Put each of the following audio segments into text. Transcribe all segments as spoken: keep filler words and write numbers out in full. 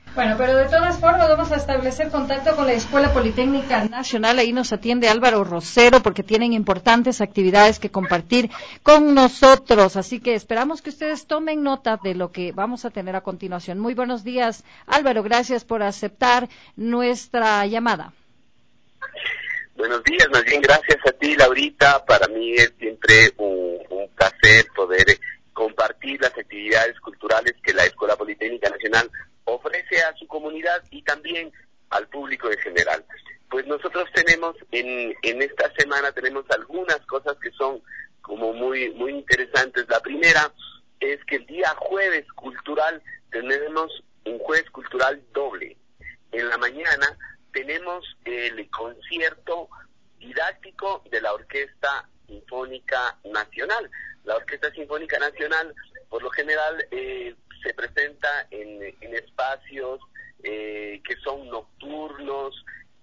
Bueno, pero de todas formas vamos a establecer contacto con la Escuela Politécnica Nacional. Ahí nos atiende Álvaro Rosero porque tienen importantes actividades que compartir con nosotros. Así que esperamos que ustedes tomen nota de lo que vamos a tener a continuación. Muy buenos días, Álvaro. Gracias por aceptar nuestra llamada. Buenos días, más bien gracias a ti, Laurita. Para mí es siempre un, un placer poder compartir las actividades culturales que la Escuela Politécnica Nacional ofrece a su comunidad y también al público en general. Pues nosotros tenemos, en, en esta semana tenemos algunas cosas que son como muy, muy interesantes. La primera es que el día jueves cultural tenemos un jueves cultural doble. En la mañana tenemos el concierto didáctico de la Orquesta Sinfónica Nacional. La Orquesta Sinfónica Nacional, por lo general, eh, se presenta en, en espacios eh, que son nocturnos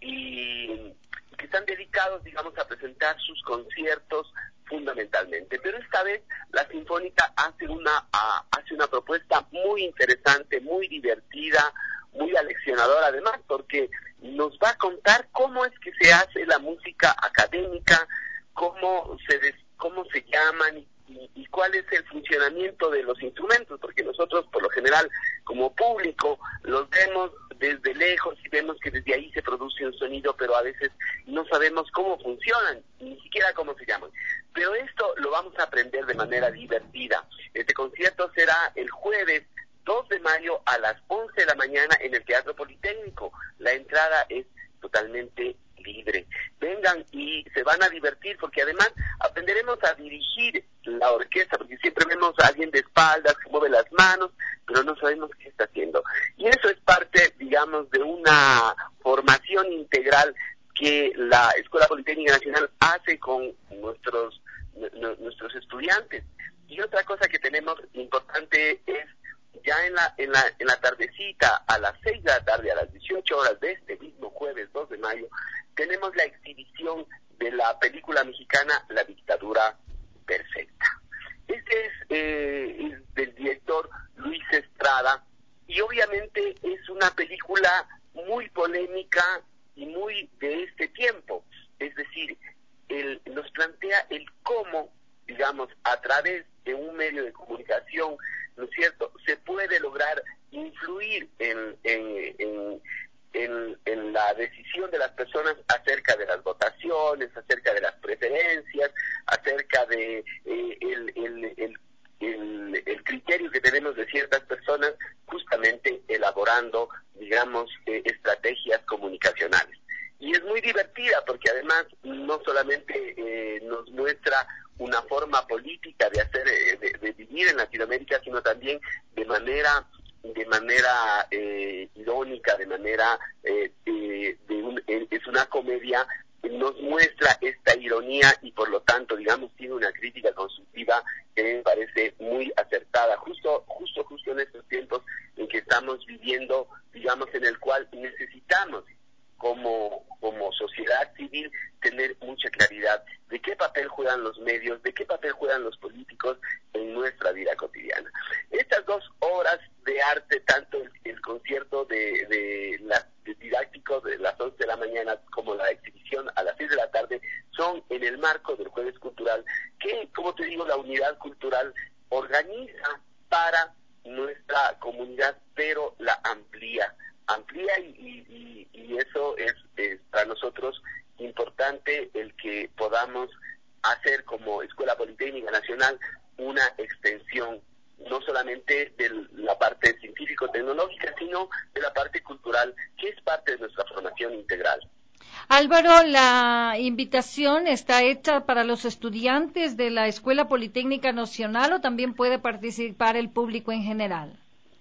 y que están dedicados, digamos, a presentar sus conciertos fundamentalmente. Pero esta vez la Sinfónica hace una, a, hace una propuesta muy interesante, muy divertida, muy aleccionadora además, porque nos va a contar cómo es que se hace la música académica, cómo se des, cómo se llaman y, y cuál es el funcionamiento de los instrumentos, porque nosotros por lo general como público los vemos desde lejos y vemos que desde ahí se produce un sonido, pero a veces no sabemos cómo funcionan, ni siquiera cómo se llaman. Pero esto lo vamos a aprender de manera divertida. Este concierto será el jueves dos de mayo a las once de la mañana en el Teatro Politécnico. La entrada es totalmente libre. Vengan y se van a divertir porque además aprenderemos a dirigir la orquesta, porque siempre vemos a alguien de espaldas que mueve las manos, pero no sabemos qué está haciendo. Y eso es parte, digamos, de una formación integral que la Escuela Politécnica Nacional hace con nuestros, nuestros estudiantes. Y otra cosa que tenemos importante es ya en la, en la, en la tardecita, a las seis de la tarde, a las dieciocho horas de este mismo jueves dos de mayo, tenemos la exhibición de la película mexicana La Dictadura Perfecta. Este es, eh, es del director Luis Estrada y obviamente es una película muy polémica y muy de este tiempo. Es decir, él nos plantea el cómo, digamos, a través de un medio de comunicación, ¿no es cierto?, se puede lograr influir en, en, en, en, en la decisión de las personas acerca de las votaciones, acerca de las preferencias, acerca de eh, el, el, el, el, el criterio que tenemos de ciertas personas, justamente elaborando, digamos, eh, estrategias comunicacionales. Y es muy divertida porque además no solamente eh, nos muestra una forma política de hacer, de, de vivir en Latinoamérica, sino también de manera, de manera eh, irónica, de manera, eh, de, de un, es una comedia que nos muestra esta ironía y por lo tanto, digamos, tiene una crítica constructiva que me parece muy acertada, justo, justo, justo en estos tiempos en que estamos viviendo, digamos, en el cual necesitamos como, como sociedad civil tener mucha claridad de qué papel juegan los medios, de qué papel juegan los políticos en nuestra vida cotidiana. Estas dos horas de arte, tanto el, el concierto de, de, la, de didáctico de las once de la mañana como la exhibición a las seis de la tarde, son en el marco del Jueves Cultural, que, como te digo, la unidad cultural organiza para nuestra comunidad, pero la amplía. amplía y, y, y eso es, es para nosotros importante el que podamos hacer como Escuela Politécnica Nacional una extensión no solamente de la parte científico-tecnológica, sino de la parte cultural, que es parte de nuestra formación integral. Álvaro, la invitación está hecha para los estudiantes de la Escuela Politécnica Nacional o también puede participar el público en general.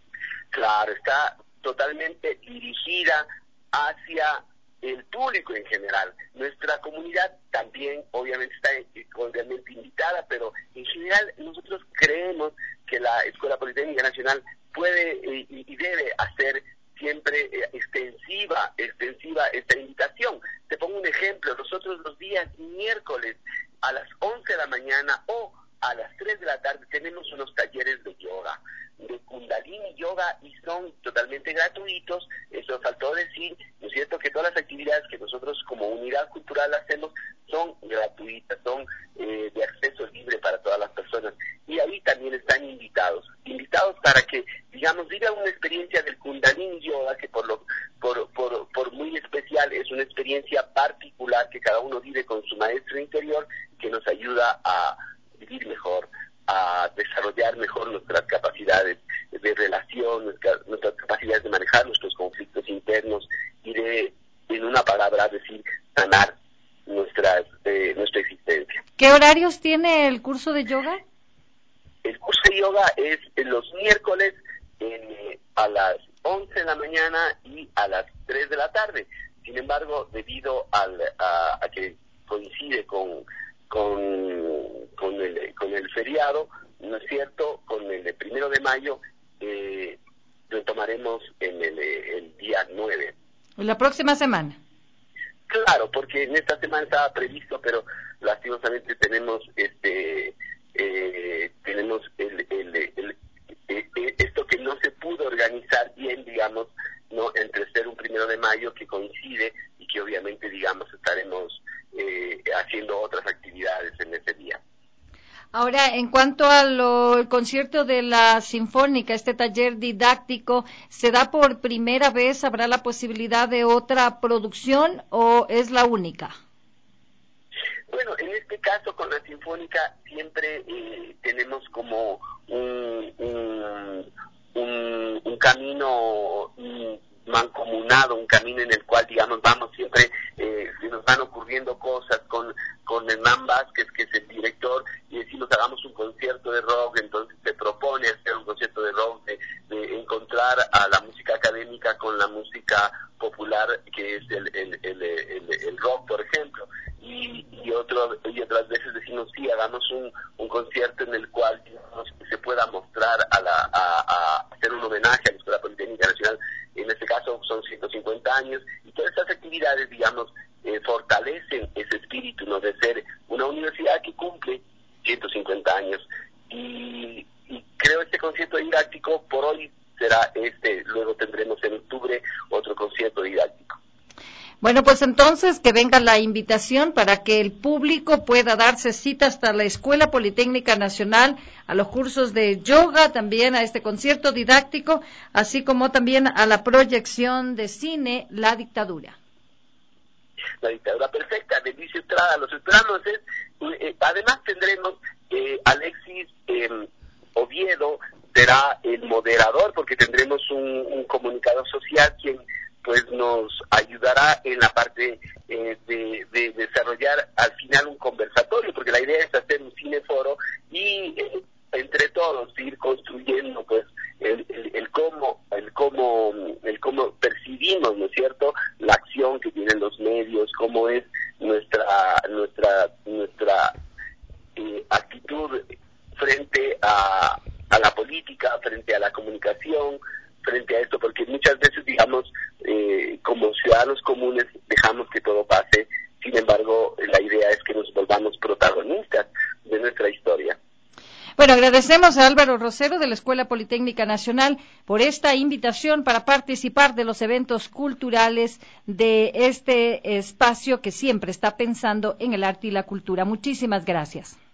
Claro, está totalmente dirigida hacia el público en general. Nuestra comunidad también obviamente está cordialmente invitada, pero en general nosotros creemos que la Escuela Politécnica Nacional puede eh, y debe hacer siempre eh, extensiva, extensiva esta invitación. Te pongo un ejemplo, nosotros los días miércoles a las once de la mañana o a las tres de la tarde tenemos unos talleres de yoga, de Kundalini Yoga, y son totalmente gratuitos gratuitos. Eso faltó decir, ¿no es cierto?, que todas las actividades que nosotros como unidad cultural hacemos son gratuitas, son eh, de acceso libre para todas las personas. Y ahí también están invitados, invitados para que, digamos, vivan una experiencia del Kundalini Yoga, que por, lo, por, por, por muy especial es una experiencia particular que cada uno vive con su maestro interior, que nos ayuda a vivir mejor, a desarrollar mejor nuestras capacidades de relación, nuestras, nuestras capacidades de manejar nuestros conflictos internos y de, en una palabra, decir, sanar nuestras, eh, nuestra existencia. ¿Qué horarios tiene el curso de yoga? El curso de yoga es los miércoles eh, a las once de la mañana y a las tres de la tarde. Sin embargo, debido al, a, a que coincide con, con, con, el, con el feriado, ¿no es cierto?, con el primero de mayo, eh, retomaremos en el, el día nueve. La próxima semana. Claro, porque en esta semana estaba previsto, pero lastimosamente tenemos este eh, tenemos el, el, el, el, el, esto que no se pudo organizar bien, digamos, no entre ser un primero de mayo que coincide y que obviamente, digamos, estaremos eh, haciendo otras actividades en ese día. Ahora, en cuanto al concierto de la Sinfónica, este taller didáctico, ¿se da por primera vez? ¿Habrá la posibilidad de otra producción o es la única? Bueno, en este caso con la Sinfónica siempre eh, tenemos como un, un, un, un camino un mancomunado, un camino en el cual, digamos, vamos siempre, eh, se nos van ocurriendo cosas con, con Hernán Vázquez, que es el director, y decimos, hagamos un concierto de rock, entonces se propone hacer un concierto de rock, de, de encontrar a la música académica con la música popular, que es el, el, el, el, el rock, por ejemplo. Y, y, otro, y otras veces decimos, sí, hagamos un, un concierto en el cual, digamos, se pueda mostrar a, la, a, a hacer un homenaje a la Escuela Politécnica Nacional. En este caso son ciento cincuenta años, y todas estas actividades, digamos, eh, fortalecen ese espíritu, ¿no?, de ser una universidad que cumple ciento cincuenta años. Y, y creo este concierto didáctico por hoy será este, luego tendremos en octubre otro concierto didáctico. Bueno, pues entonces que venga la invitación para que el público pueda darse cita hasta la Escuela Politécnica Nacional, a los cursos de yoga, también a este concierto didáctico, así como también a la proyección de cine La Dictadura. La Dictadura Perfecta, de Luis Estrada. Los esperamos. Es, eh, además tendremos eh, Alexis eh, Oviedo será el moderador, porque tendremos un, un comunicador social quien pues nos ayudará en la parte eh, de, de desarrollar al final un conversatorio, porque la idea es hacer un cineforo y eh, entre todos ir construyendo pues el, el, el cómo el cómo el cómo percibimos, ¿no es cierto?, la acción que tienen los medios, cómo es nuestra nuestra nuestra eh, actitud frente a a la política, frente a la comunicación, frente a esto, porque muchas veces, digamos, eh, como ciudadanos comunes dejamos que todo pase. Sin embargo, la idea es que nos volvamos protagonistas de nuestra historia. Bueno, agradecemos a Álvaro Rosero de la Escuela Politécnica Nacional por esta invitación para participar de los eventos culturales de este espacio que siempre está pensando en el arte y la cultura. Muchísimas gracias.